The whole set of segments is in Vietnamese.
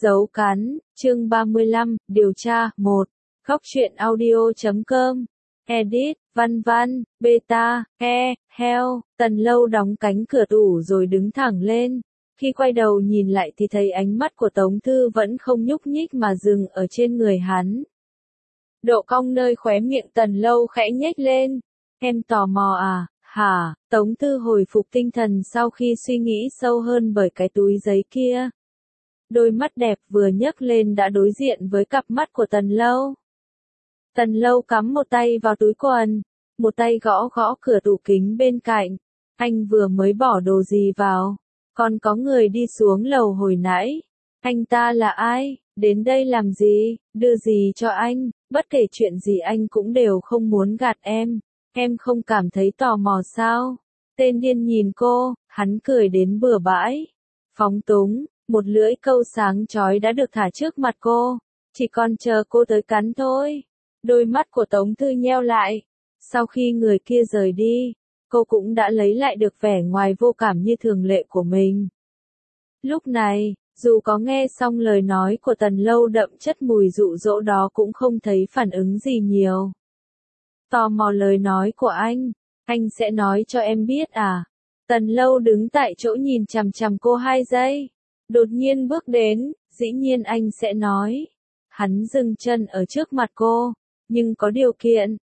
Dấu cắn, chương 35, điều tra, 1. Góc truyện audio.com. Edit, Văn Văn, Beta, Heo. Tần Lâu đóng cánh cửa tủ rồi đứng thẳng lên. Khi quay đầu nhìn lại thì thấy ánh mắt của Tống Thư vẫn không nhúc nhích mà dừng ở trên người hắn. Độ cong nơi khóe miệng Tần Lâu khẽ nhếch lên. Em tò mò à, hả? Tống Thư hồi phục tinh thần sau khi suy nghĩ sâu hơn bởi cái túi giấy kia. Đôi mắt đẹp vừa nhấc lên đã đối diện với cặp mắt của Tần Lâu. Tần Lâu cắm một tay vào túi quần, một tay gõ gõ cửa tủ kính bên cạnh. Anh vừa mới bỏ đồ gì vào? Còn có người đi xuống lầu hồi nãy. Anh ta là ai? Đến đây làm gì? Đưa gì cho anh? Bất kể chuyện gì anh cũng đều không muốn gạt em. Em không cảm thấy tò mò sao? Tên điên nhìn cô, hắn cười đến bừa bãi. Phóng túng, một lưỡi câu sáng chói đã được thả trước mặt cô. Chỉ còn chờ cô tới cắn thôi. Đôi mắt của Tống Thư nheo lại. Sau khi người kia rời đi, cô cũng đã lấy lại được vẻ ngoài vô cảm như thường lệ của mình. Lúc này, dù có nghe xong lời nói của Tần Lâu đậm chất mùi dụ dỗ đó cũng không thấy phản ứng gì nhiều. Tò mò lời nói của anh sẽ nói cho em biết à? Tần Lâu đứng tại chỗ nhìn chằm chằm cô 2 giây. Đột nhiên bước đến, dĩ nhiên anh sẽ nói. Hắn dừng chân ở trước mặt cô, nhưng có điều kiện,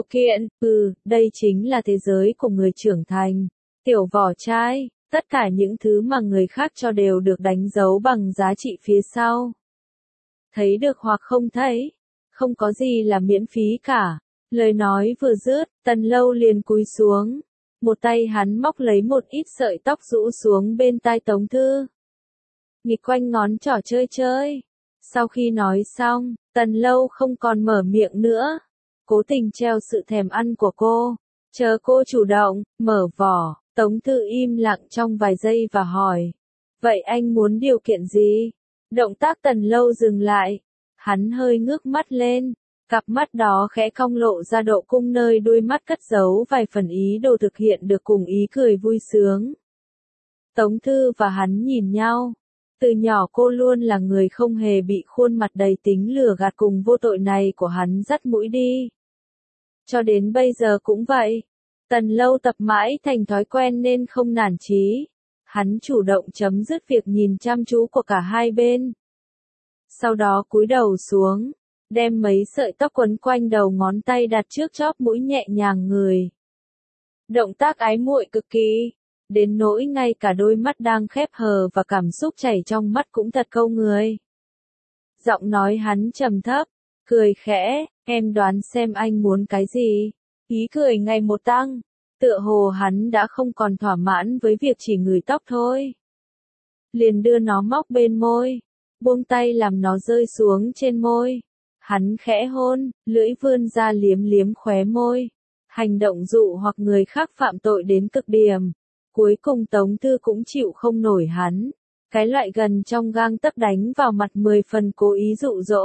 đây chính là thế giới của người trưởng thành. Tiểu vỏ chai, tất cả những thứ mà người khác cho đều được đánh dấu bằng giá trị phía sau. Thấy được hoặc không thấy, không có gì là miễn phí cả. Lời nói vừa dứt, Tần Lâu liền cúi xuống. Một tay hắn móc lấy một ít sợi tóc rũ xuống bên tai Tống Thư. Nghịch quanh ngón trỏ chơi. Sau khi nói xong, Tần Lâu không còn mở miệng nữa. Cố tình treo sự thèm ăn của cô. Chờ cô chủ động, mở vỏ. Tống Thư im lặng trong vài giây và hỏi. Vậy anh muốn điều kiện gì? Động tác Tần Lâu dừng lại. Hắn hơi ngước mắt lên. Cặp mắt đó khẽ cong lộ ra độ cung nơi đôi mắt cất giấu vài phần ý đồ thực hiện được cùng ý cười vui sướng. Tống Thư và hắn nhìn nhau. Từ nhỏ cô luôn là người không hề bị khuôn mặt đầy tính lừa gạt cùng vô tội này của hắn dắt mũi đi. Cho đến bây giờ cũng vậy. Tần Lâu tập mãi thành thói quen nên không nản chí. Hắn chủ động chấm dứt việc nhìn chăm chú của cả hai bên. Sau đó cúi đầu xuống, đem mấy sợi tóc quấn quanh đầu ngón tay đặt trước chóp mũi nhẹ nhàng người. Động tác ái muội cực kỳ, đến nỗi ngay cả đôi mắt đang khép hờ và cảm xúc chảy trong mắt cũng thật câu người. Giọng nói hắn trầm thấp, cười khẽ, em đoán xem anh muốn cái gì? Ý cười ngày một tăng, tựa hồ hắn đã không còn thỏa mãn với việc chỉ ngửi tóc thôi. Liền đưa nó móc bên môi, buông tay làm nó rơi xuống trên môi. Hắn khẽ hôn, lưỡi vươn ra liếm liếm khóe môi. Hành động dụ hoặc người khác phạm tội đến cực điểm. Cuối cùng Tống Thư cũng chịu không nổi hắn. Cái loại gần trong gang tấc đánh vào mặt 10 phần cố ý dụ dỗ.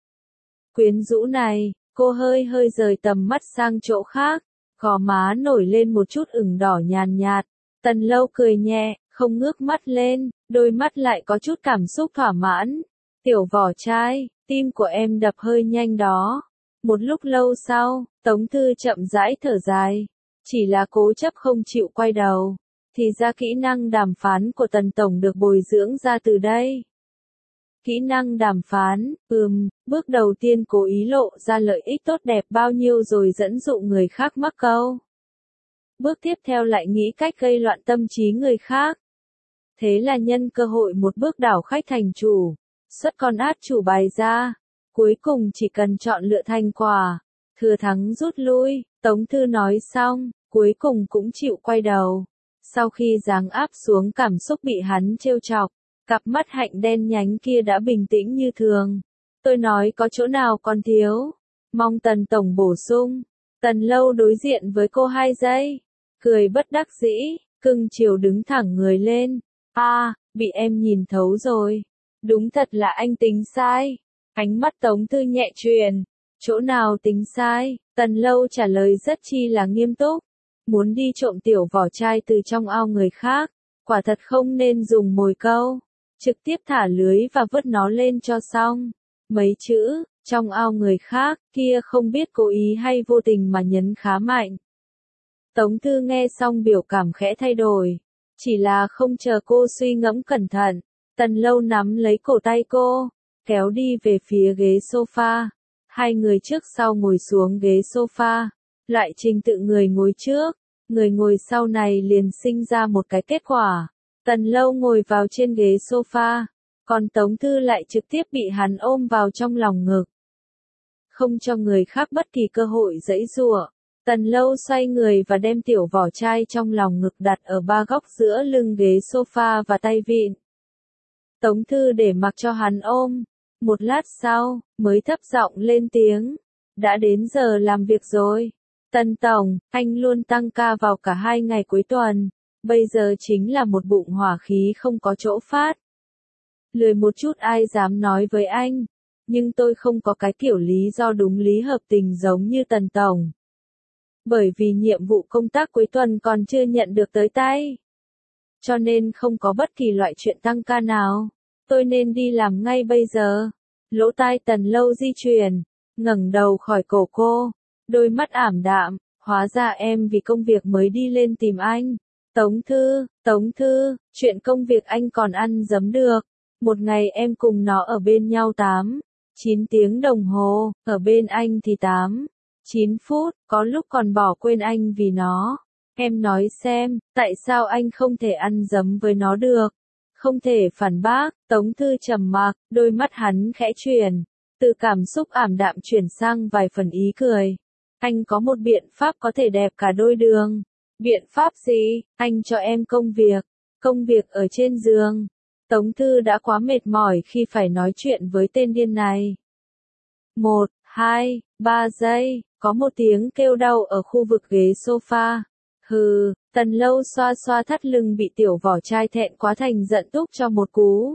Quyến rũ này, cô hơi rời tầm mắt sang chỗ khác. Gò má nổi lên một chút ửng đỏ nhàn nhạt. Tần Lâu cười nhẹ, không ngước mắt lên, đôi mắt lại có chút cảm xúc thỏa mãn. Tiểu vỏ chai, tim của em đập hơi nhanh đó. Một lúc lâu sau, Tống Thư chậm rãi thở dài. Chỉ là cố chấp không chịu quay đầu. Thì ra kỹ năng đàm phán của Tần Tổng được bồi dưỡng ra từ đây. Kỹ năng đàm phán, bước đầu tiên cố ý lộ ra lợi ích tốt đẹp bao nhiêu rồi dẫn dụ người khác mắc câu. Bước tiếp theo lại nghĩ cách gây loạn tâm trí người khác. Thế là nhân cơ hội một bước đảo khách thành chủ, xuất con át chủ bài ra. Cuối cùng chỉ cần chọn lựa thành quả, thừa thắng rút lui. Tống Thư nói xong, cuối cùng cũng chịu quay đầu. Sau khi giáng áp xuống cảm xúc bị hắn trêu chọc, cặp mắt hạnh đen nhánh kia đã bình tĩnh như thường. Tôi nói có chỗ nào còn thiếu, mong Tần Tổng bổ sung. Tần Lâu đối diện với cô 2 giây, cười bất đắc dĩ, cưng chiều đứng thẳng người lên. Bị em nhìn thấu rồi. Đúng thật là anh tính sai. Ánh mắt Tống Thư nhẹ truyền. Chỗ nào tính sai? Tần Lâu trả lời rất chi là nghiêm túc. Muốn đi trộm tiểu vỏ chai từ trong ao người khác, quả thật không nên dùng mồi câu. trực tiếp thả lưới và vớt nó lên cho xong. Mấy chữ, trong ao người khác, kia không biết cố ý hay vô tình mà nhấn khá mạnh. Tống Thư nghe xong biểu cảm khẽ thay đổi. Chỉ là không chờ cô suy ngẫm cẩn thận, Tần Lâu nắm lấy cổ tay cô, kéo đi về phía ghế sofa. Hai người trước sau ngồi xuống ghế sofa. Loại trình tự người ngồi trước, người ngồi sau này liền sinh ra một cái kết quả. Tần Lâu ngồi vào trên ghế sofa, còn Tống Thư lại trực tiếp bị hắn ôm vào trong lòng ngực. Không cho người khác bất kỳ cơ hội giãy giụa, Tần Lâu xoay người và đem tiểu vỏ chai trong lòng ngực đặt ở ba góc giữa lưng ghế sofa và tay vịn. Tống Thư để mặc cho hắn ôm, một lát sau, mới thấp giọng lên tiếng. Đã đến giờ làm việc rồi. Tần Tổng, anh luôn tăng ca vào cả 2 ngày cuối tuần, bây giờ chính là một bụng hỏa khí không có chỗ phát. Lười một chút ai dám nói với anh, nhưng tôi không có cái kiểu lý do đúng lý hợp tình giống như Tần Tổng. Bởi vì nhiệm vụ công tác cuối tuần còn chưa nhận được tới tay. Cho nên không có bất kỳ loại chuyện tăng ca nào. Tôi nên đi làm ngay bây giờ. Lỗ tai Tần Lâu di chuyển, ngẩng đầu khỏi cổ cô, đôi mắt ảm đạm, hóa ra em vì công việc mới đi lên tìm anh. Tống Thư, chuyện công việc anh còn ăn dấm được. Một ngày em cùng nó ở bên nhau 9 tiếng đồng hồ, ở bên anh thì 9 phút, có lúc còn bỏ quên anh vì nó. Em nói xem, tại sao anh không thể ăn dấm với nó được? Không thể phản bác, Tống Thư trầm mặc, đôi mắt hắn khẽ chuyển, từ cảm xúc ảm đạm chuyển sang vài phần ý cười. Anh có một biện pháp có thể đẹp cả đôi đường. Biện pháp gì? Anh cho em công việc ở trên giường. Tống Thư đã quá mệt mỏi khi phải nói chuyện với tên điên này. 1, 2, 3 giây, có một tiếng kêu đau ở khu vực ghế sofa. Hừ, Tần Lâu xoa xoa thắt lưng bị tiểu vỏ chai thẹn quá thành giận túc cho một cú.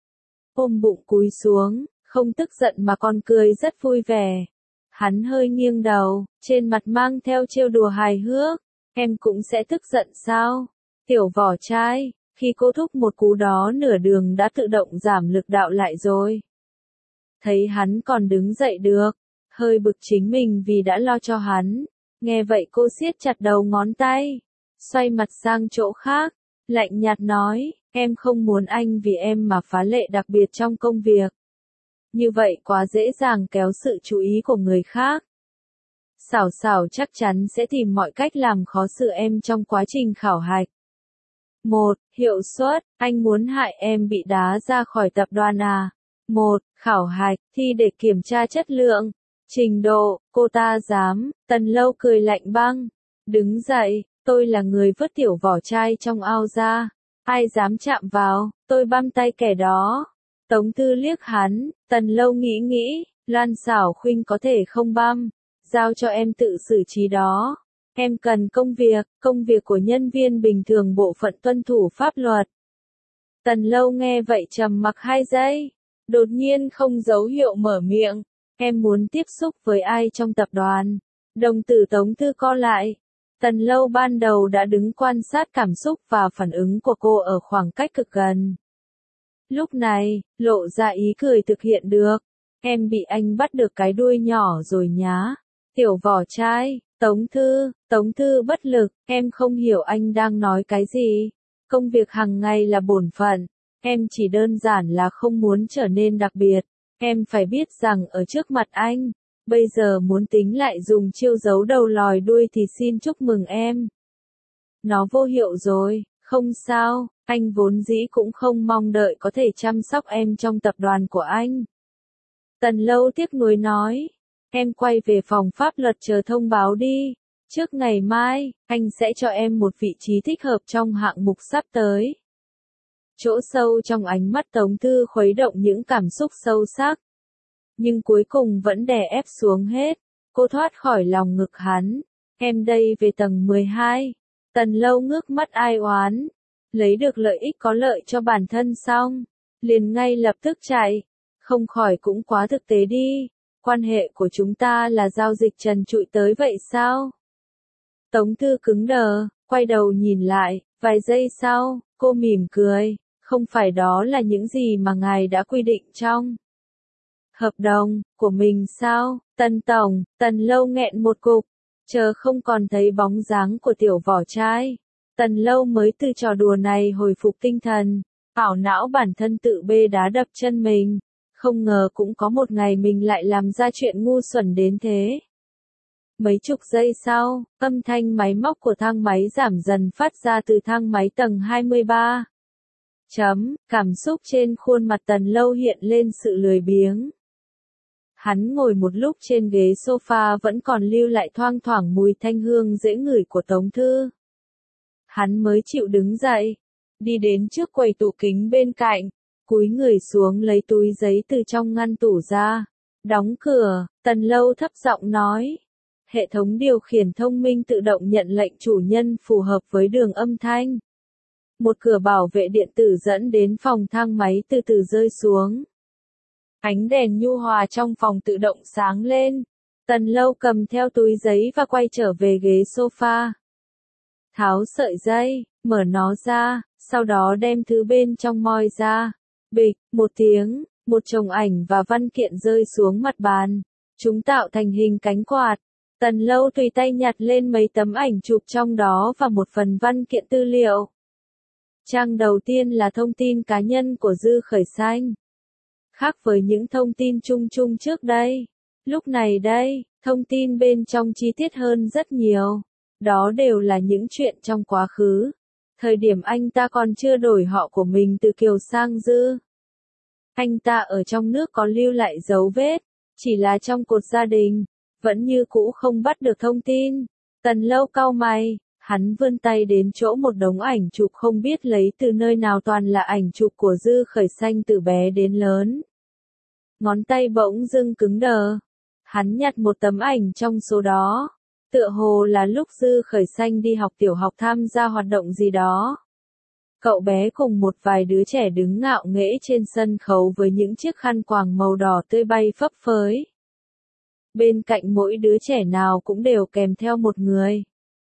Ôm bụng cúi xuống, không tức giận mà còn cười rất vui vẻ. Hắn hơi nghiêng đầu, trên mặt mang theo trêu đùa hài hước. Em cũng sẽ tức giận sao? Tiểu vỏ chai, khi cô thúc một cú đó nửa đường đã tự động giảm lực đạo lại rồi. Thấy hắn còn đứng dậy được, hơi bực chính mình vì đã lo cho hắn. Nghe vậy cô siết chặt đầu ngón tay, xoay mặt sang chỗ khác, lạnh nhạt nói, em không muốn anh vì em mà phá lệ đặc biệt trong công việc. Như vậy quá dễ dàng kéo sự chú ý của người khác. Xảo xảo chắc chắn sẽ tìm mọi cách làm khó xử em trong quá trình khảo hạch. 1. Hiệu suất, anh muốn hại em bị đá ra khỏi tập đoàn à? 1. Khảo hạch, thi để kiểm tra chất lượng. Trình độ, cô ta dám, Tần Lâu cười lạnh băng. Đứng dậy, tôi là người vớt tiểu vỏ chai trong ao ra. Ai dám chạm vào, tôi băm tay kẻ đó. Tống Thư liếc hắn, Tần Lâu nghĩ, Loan Xảo Khuynh có thể không băm. Giao cho em tự xử trí đó. Em cần công việc của nhân viên bình thường bộ phận tuân thủ pháp luật. Tần Lâu nghe vậy trầm mặc 2 giây. Đột nhiên không dấu hiệu mở miệng. Em muốn tiếp xúc với ai trong tập đoàn? Đồng tử Tống Thư co lại. Tần Lâu ban đầu đã đứng quan sát cảm xúc và phản ứng của cô ở khoảng cách cực gần. Lúc này, lộ ra ý cười thực hiện được. Em bị anh bắt được cái đuôi nhỏ rồi nhá. Tiểu vỏ chai, Tống Thư bất lực, em không hiểu anh đang nói cái gì. Công việc hàng ngày là bổn phận, em chỉ đơn giản là không muốn trở nên đặc biệt. Em phải biết rằng ở trước mặt anh, bây giờ muốn tính lại dùng chiêu giấu đầu lòi đuôi thì xin chúc mừng em. Nó vô hiệu rồi, không sao, anh vốn dĩ cũng không mong đợi có thể chăm sóc em trong tập đoàn của anh. Tần Lâu tiếc nuối nói. Em quay về phòng pháp luật chờ thông báo đi. Trước ngày mai, anh sẽ cho em một vị trí thích hợp trong hạng mục sắp tới. Chỗ sâu trong ánh mắt Tống Thư khuấy động những cảm xúc sâu sắc. Nhưng cuối cùng vẫn đè ép xuống hết. Cô thoát khỏi lòng ngực hắn. Em đây về tầng 12. Tần Lâu ngước mắt ai oán. Lấy được lợi ích có lợi cho bản thân xong. Liền ngay lập tức chạy. Không khỏi cũng quá thực tế đi. Quan hệ của chúng ta là giao dịch trần trụi tới vậy sao? Tống Thư cứng đờ, quay đầu nhìn lại, vài giây sau, cô mỉm cười. Không phải đó là những gì mà ngài đã quy định trong hợp đồng của mình sao? Tần tổng, Tần Lâu nghẹn một cục, chờ không còn thấy bóng dáng của tiểu vỏ trai. Tần Lâu mới từ trò đùa này hồi phục tinh thần, ảo não bản thân tự bê đá đập chân mình. Không ngờ cũng có một ngày mình lại làm ra chuyện ngu xuẩn đến thế. Mấy chục giây sau, âm thanh máy móc của thang máy giảm dần phát ra từ thang máy tầng 23. Cảm xúc trên khuôn mặt Tần Lâu hiện lên sự lười biếng. Hắn ngồi một lúc trên ghế sofa vẫn còn lưu lại thoang thoảng mùi thanh hương dễ ngửi của Tống Thư. Hắn mới chịu đứng dậy, đi đến trước quầy tủ kính bên cạnh, cúi người xuống lấy túi giấy từ trong ngăn tủ ra. Đóng cửa, Tần Lâu thấp giọng nói. Hệ thống điều khiển thông minh tự động nhận lệnh chủ nhân phù hợp với đường âm thanh. Một cửa bảo vệ điện tử dẫn đến phòng thang máy từ từ rơi xuống. Ánh đèn nhu hòa trong phòng tự động sáng lên. Tần Lâu cầm theo túi giấy và quay trở về ghế sofa. Tháo sợi dây, mở nó ra, sau đó đem thứ bên trong moi ra. Bịch, một tiếng, một chồng ảnh và văn kiện rơi xuống mặt bàn. Chúng tạo thành hình cánh quạt. Tần Lâu tùy tay nhặt lên mấy tấm ảnh chụp trong đó và một phần văn kiện tư liệu. Trang đầu tiên là thông tin cá nhân của Dư Khởi Xanh. Khác với những thông tin chung chung trước đây, lúc này đây, thông tin bên trong chi tiết hơn rất nhiều. Đó đều là những chuyện trong quá khứ. Thời điểm anh ta còn chưa đổi họ của mình từ Kiều sang Dư. Anh ta ở trong nước có lưu lại dấu vết, chỉ là trong cột gia đình, vẫn như cũ không bắt được thông tin. Tần Lâu cau mày, hắn vươn tay đến chỗ một đống ảnh chụp không biết lấy từ nơi nào, toàn là ảnh chụp của Dư Khởi Xanh từ bé đến lớn. Ngón tay bỗng dưng cứng đờ. Hắn nhặt một tấm ảnh trong số đó. Tựa hồ là lúc Dư Khởi Xanh đi học tiểu học tham gia hoạt động gì đó. Cậu bé cùng một vài đứa trẻ đứng ngạo nghễ trên sân khấu với những chiếc khăn quàng màu đỏ tươi bay phấp phới. Bên cạnh mỗi đứa trẻ nào cũng đều kèm theo một người.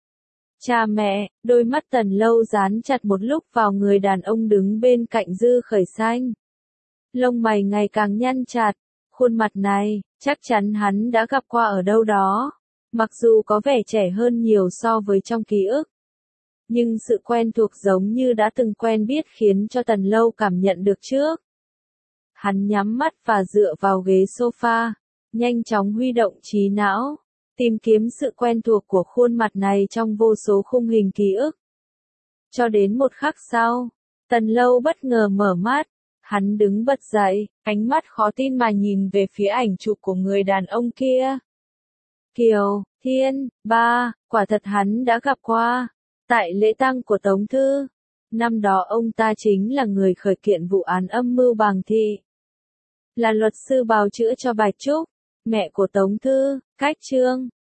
Cha mẹ, đôi mắt Tần Lâu dán chặt một lúc vào người đàn ông đứng bên cạnh Dư Khởi Xanh. Lông mày ngày càng nhăn chặt, khuôn mặt này, chắc chắn hắn đã gặp qua ở đâu đó. Mặc dù có vẻ trẻ hơn nhiều so với trong ký ức. Nhưng sự quen thuộc giống như đã từng quen biết khiến cho Tần Lâu cảm nhận được trước. Hắn nhắm mắt và dựa vào ghế sofa, nhanh chóng huy động trí não, tìm kiếm sự quen thuộc của khuôn mặt này trong vô số khung hình ký ức. Cho đến một khắc sau, Tần Lâu bất ngờ mở mắt, hắn đứng bật dậy, ánh mắt khó tin mà nhìn về phía ảnh chụp của người đàn ông kia. Kiều Thiên Ba, quả thật hắn đã gặp qua, tại lễ tang của Tống Thư. Năm đó ông ta chính là người khởi kiện vụ án âm mưu Bàng Thị. Là luật sư bào chữa cho Bạch Trúc, mẹ của Tống Thư, cách Trương.